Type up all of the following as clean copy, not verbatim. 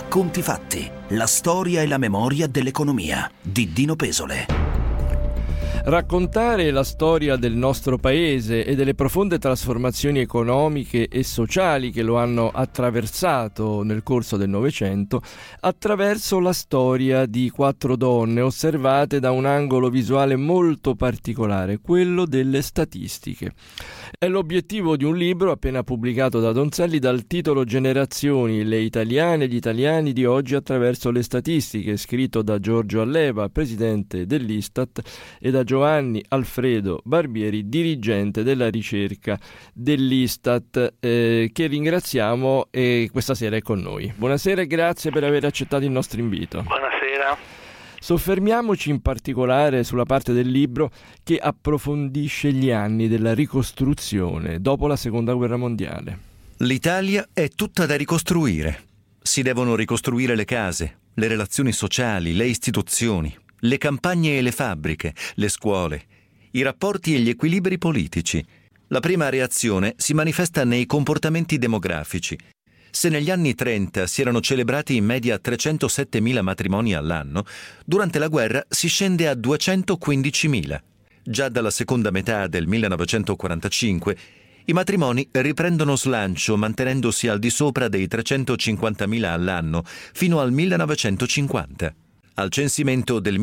Conti fatti, la storia e la memoria dell'economia di Dino Pesole. Raccontare la storia del nostro paese e delle profonde trasformazioni economiche e sociali che lo hanno attraversato nel corso del Novecento attraverso la storia di 4 donne osservate da un angolo visuale molto particolare, quello delle statistiche. È l'obiettivo di un libro appena pubblicato da Donzelli dal titolo Generazioni, le italiane e gli italiani di oggi attraverso le statistiche, scritto da Giorgio Alleva, presidente dell'Istat, e da Giovanni Alfredo Barbieri, dirigente della ricerca dell'Istat, che ringraziamo e questa sera è con noi. Buonasera e grazie per aver accettato il nostro invito. Buonasera. Soffermiamoci in particolare sulla parte del libro che approfondisce gli anni della ricostruzione dopo la Seconda Guerra Mondiale. L'Italia è tutta da ricostruire. Si devono ricostruire le case, le relazioni sociali, le istituzioni, le campagne e le fabbriche, le scuole, i rapporti e gli equilibri politici. La prima reazione si manifesta nei comportamenti demografici. Se negli anni 30 si erano celebrati in media 307.000 matrimoni all'anno, durante la guerra si scende a 215.000. Già dalla seconda metà del 1945 i matrimoni riprendono slancio mantenendosi al di sopra dei 350.000 all'anno fino al 1950. Al censimento del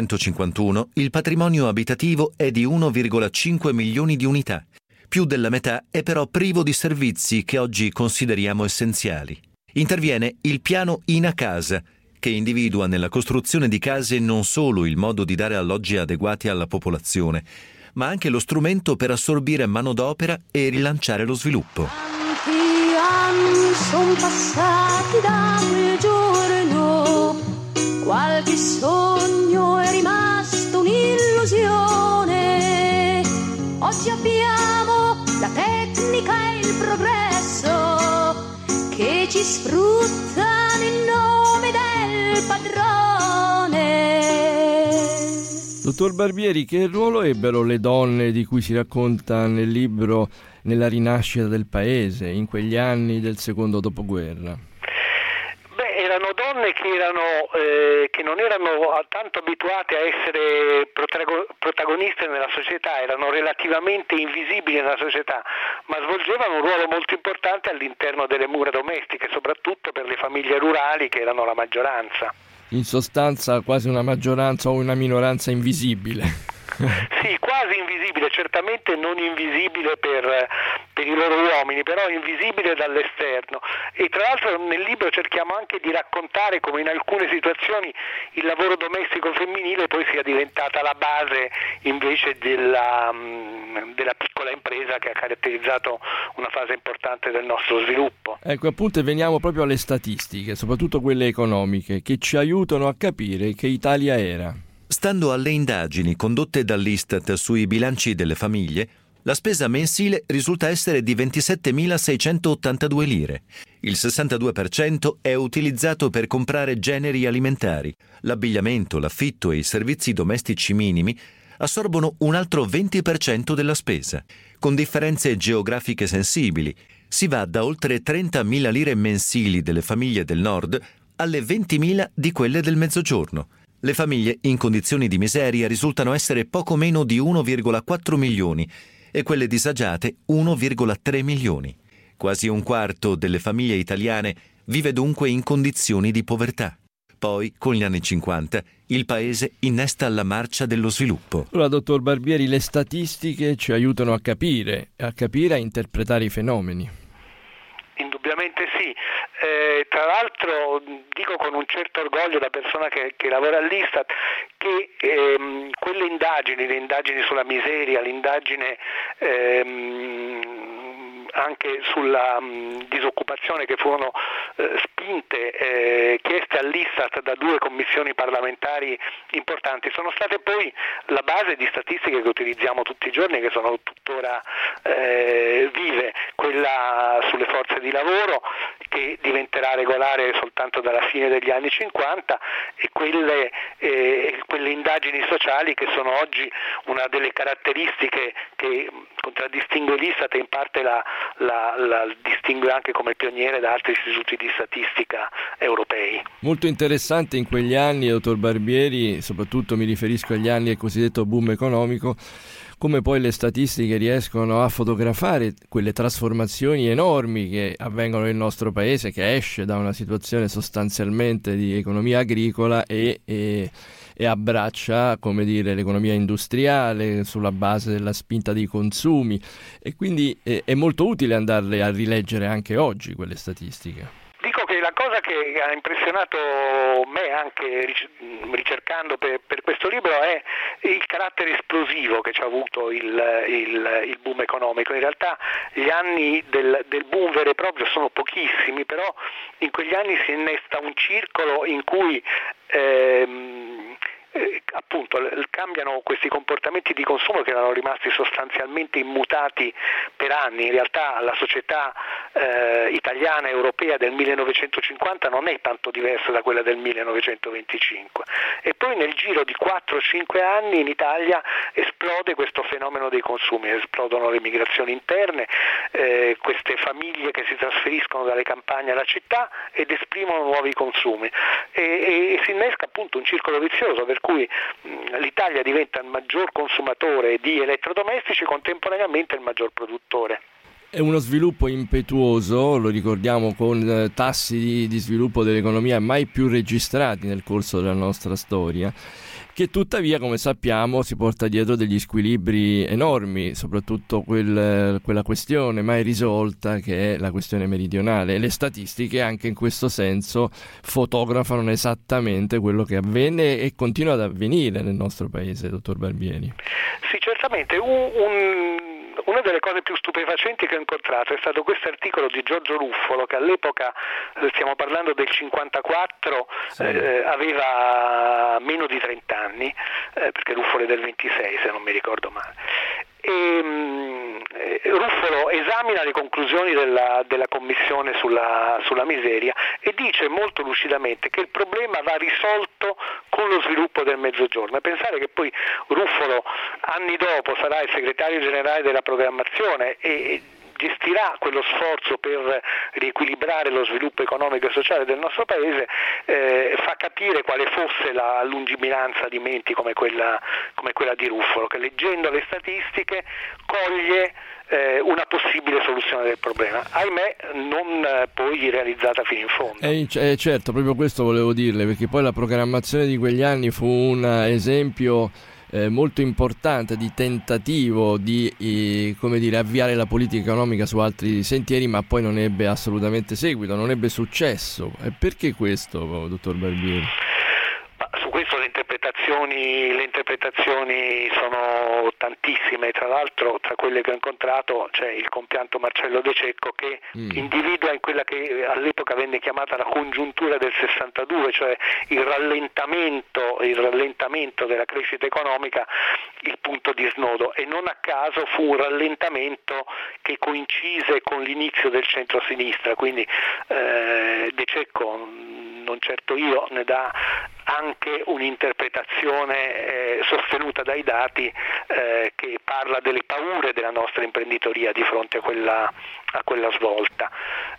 1951 il patrimonio abitativo è di 1,5 milioni di unità. Più della metà è però privo di servizi che oggi consideriamo essenziali. Interviene il piano Ina Casa, che individua nella costruzione di case non solo il modo di dare alloggi adeguati alla popolazione, ma anche lo strumento per assorbire manodopera e rilanciare lo sviluppo. Tanti anni sono passati da quel giorno, qualche sogno è rimasto un'illusione. Oggi abbiamo la tecnica e il progresso che ci sfruttano in nome del padrone. Dottor Barbieri, che ruolo ebbero le donne di cui si racconta nel libro nella rinascita del paese in quegli anni del secondo dopoguerra? Erano donne che non erano tanto abituate a essere protagoniste nella società, erano relativamente invisibili nella società, ma svolgevano un ruolo molto importante all'interno delle mura domestiche, soprattutto per le famiglie rurali che erano la maggioranza. In sostanza quasi una maggioranza o una minoranza invisibile. Sì, quasi invisibile, certamente non invisibile per i loro uomini, però invisibile dall'esterno. E tra l'altro nel libro cerchiamo anche di raccontare come in alcune situazioni il lavoro domestico femminile poi sia diventata la base invece della piccola impresa che ha caratterizzato una fase importante del nostro sviluppo. Ecco, appunto, veniamo proprio alle statistiche, soprattutto quelle economiche, che ci aiutano a capire che Italia era. Stando alle indagini condotte dall'Istat sui bilanci delle famiglie, la spesa mensile risulta essere di 27.682 lire. Il 62% è utilizzato per comprare generi alimentari. L'abbigliamento, l'affitto e i servizi domestici minimi assorbono un altro 20% della spesa. Con differenze geografiche sensibili, si va da oltre 30.000 lire mensili delle famiglie del nord alle 20.000 di quelle del mezzogiorno. Le famiglie in condizioni di miseria risultano essere poco meno di 1,4 milioni e quelle disagiate 1,3 milioni. Quasi un quarto delle famiglie italiane vive dunque in condizioni di povertà. Poi, con gli anni 50, il paese innesta la marcia dello sviluppo. Allora, dottor Barbieri, le statistiche ci aiutano a capire, a interpretare i fenomeni. Indubbiamente sì. Tra l'altro dico con un certo orgoglio da persona che lavora all'Istat che quelle indagini, le indagini sulla miseria, l'indagine anche sulla disoccupazione che furono spinte, chieste all'Istat da 2 commissioni parlamentari importanti, sono state poi la base di statistiche che utilizziamo tutti i giorni e che sono tuttora vive, quella sulle forze di lavoro che diventerà regolare soltanto dalla fine degli anni 50 e quelle indagini sociali che sono oggi una delle caratteristiche che contraddistingue l'Istat e in parte la distingue anche come pioniere da altri istituti di di statistica europei. Molto interessante in quegli anni, dottor Barbieri, soprattutto mi riferisco agli anni del cosiddetto boom economico, come poi le statistiche riescono a fotografare quelle trasformazioni enormi che avvengono nel nostro paese, che esce da una situazione sostanzialmente di economia agricola e abbraccia, come dire, l'economia industriale sulla base della spinta dei consumi, e quindi è molto utile andarle a rileggere anche oggi quelle statistiche. Dico che la cosa che ha impressionato me anche ricercando per questo libro è il carattere esplosivo che ci ha avuto il boom economico. In realtà gli anni del boom vero e proprio sono pochissimi, però in quegli anni si innesta un circolo in cui appunto cambiano questi comportamenti di consumo che erano rimasti sostanzialmente immutati per anni. In realtà la società italiana e europea del 1950 non è tanto diversa da quella del 1925, e poi nel giro di 4-5 anni in Italia esplode questo fenomeno dei consumi, esplodono le migrazioni interne, queste famiglie che si trasferiscono dalle campagne alla città ed esprimono nuovi consumi, e si innesca appunto un circolo vizioso per cui l'Italia diventa il maggior consumatore di elettrodomestici, contemporaneamente il maggior produttore. È uno sviluppo impetuoso, lo ricordiamo, con tassi di sviluppo dell'economia mai più registrati nel corso della nostra storia, che tuttavia, come sappiamo, si porta dietro degli squilibri enormi, soprattutto quella questione mai risolta che è la questione meridionale, e le statistiche anche in questo senso fotografano esattamente quello che avvenne e continua ad avvenire nel nostro paese, dottor Barbieri. Sì, certamente. Una delle cose più stupefacenti che ho incontrato è stato questo articolo di Giorgio Ruffolo, che all'epoca, stiamo parlando del 54, sì, aveva meno di 30 anni, perché Ruffolo è del 26 se non mi ricordo male. Ruffolo esamina le conclusioni della commissione sulla miseria e dice molto lucidamente che il problema va risolto con lo sviluppo del Mezzogiorno. E pensare che poi Ruffolo anni dopo sarà il segretario generale della programmazione e gestirà quello sforzo per riequilibrare lo sviluppo economico e sociale del nostro paese, fa capire quale fosse la lungimiranza di menti come quella di Ruffolo, che leggendo le statistiche coglie una possibile soluzione del problema, ahimè non poi realizzata fino in fondo. Certo, proprio questo volevo dirle, perché poi la programmazione di quegli anni fu un esempio molto importante di tentativo di avviare la politica economica su altri sentieri, ma poi non ebbe assolutamente seguito, non ebbe successo. E perché questo, dottor Barbieri? Su questo le interpretazioni sono tantissime, tra l'altro tra quelle che ho incontrato c'è il compianto Marcello De Cecco, che individua in quella che all'epoca venne chiamata la congiuntura del 62, cioè il rallentamento della crescita economica, il punto di snodo, e non a caso fu un rallentamento che coincise con l'inizio del centro-sinistra, quindi De Cecco, non certo io, ne dà anche un'interpretazione sostenuta dai dati che parla delle paure della nostra imprenditoria di fronte a quella svolta.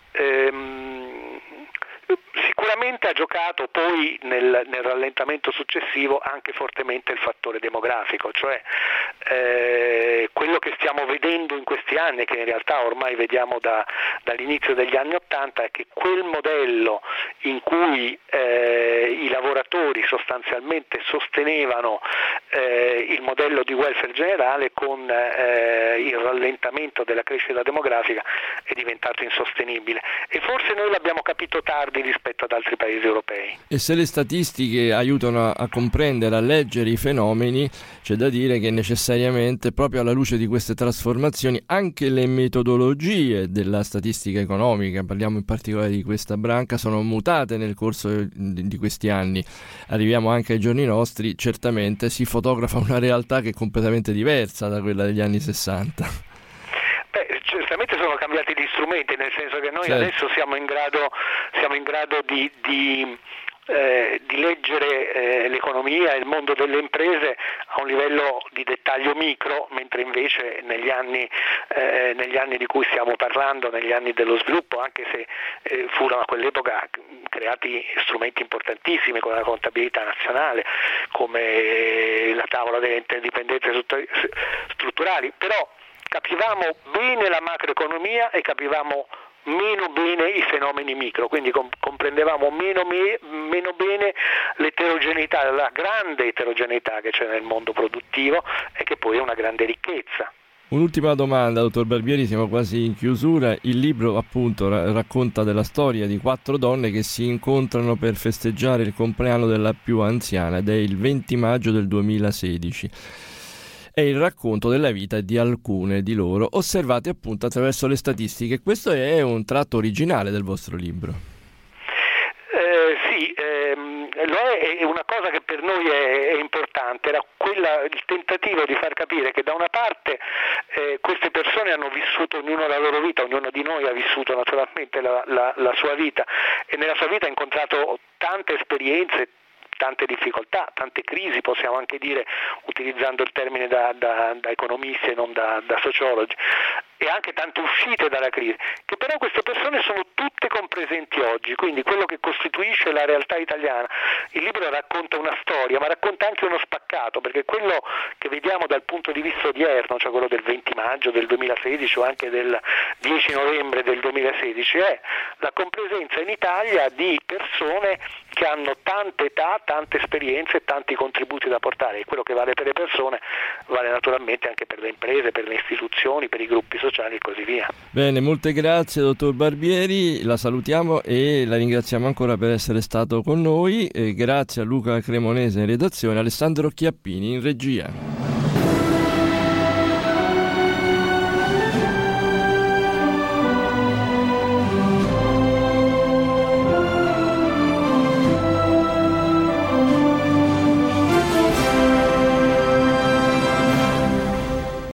Sicuramente ha giocato poi nel rallentamento successivo anche fortemente il fattore demografico, cioè quello che stiamo vedendo in questi anni, che in realtà ormai vediamo dall'inizio degli anni '80, è che quel modello in cui i lavoratori sostanzialmente sostenevano il modello di welfare generale, con il rallentamento della crescita demografica è diventato insostenibile, e forse noi l'abbiamo capito tardi rispetto ad altri paesi europei. E se le statistiche aiutano a comprendere, a leggere i fenomeni, c'è da dire che necessariamente, proprio alla luce di queste trasformazioni, anche le metodologie della statistica economica, parliamo in particolare di questa branca, sono mutate nel corso di questi anni. Arriviamo anche ai giorni nostri, certamente si fotografa una realtà che è completamente diversa da quella degli anni 60. Certamente sono cambiati gli strumenti, nel senso che noi adesso siamo in grado di di leggere l'economia e il mondo delle imprese a un livello di dettaglio micro, mentre invece negli anni di cui stiamo parlando, negli anni dello sviluppo, anche se furono a quell'epoca creati strumenti importantissimi come la contabilità nazionale, come la tavola delle interdipendenze strutturali, però capivamo bene la macroeconomia e capivamo meno bene i fenomeni micro, quindi comprendevamo meno bene l'eterogeneità, la grande eterogeneità che c'è nel mondo produttivo e che poi è una grande ricchezza. Un'ultima domanda, dottor Barbieri, siamo quasi in chiusura. Il libro appunto racconta della storia di 4 donne che si incontrano per festeggiare il compleanno della più anziana ed è il 20 maggio del 2016. È il racconto della vita di alcune di loro, osservate appunto attraverso le statistiche. Questo è un tratto originale del vostro libro. Sì, lo è una cosa che per noi è importante, era il tentativo di far capire che da una parte queste persone hanno vissuto ognuno la loro vita, ognuno di noi ha vissuto naturalmente la sua vita e nella sua vita ha incontrato tante esperienze, tante difficoltà, tante crisi, possiamo anche dire, utilizzando il termine da economisti e non da sociologi, e anche tante uscite dalla crisi, che però queste persone sono tutte compresenti oggi, quindi quello che costituisce la realtà italiana. Il libro racconta una storia, ma racconta anche uno spaccato, perché quello che vediamo dal punto di vista odierno, cioè quello del 20 maggio del 2016 o anche del 10 novembre del 2016, è la compresenza in Italia di persone che hanno tante età, tante esperienze e tanti contributi da portare, e quello che vale per le persone vale naturalmente anche per le imprese, per le istituzioni, per i gruppi sociali e così via. Bene, molte grazie dottor Barbieri, la salutiamo e la ringraziamo ancora per essere stato con noi, e grazie a Luca Cremonese in redazione, Alessandro Chiappini in regia.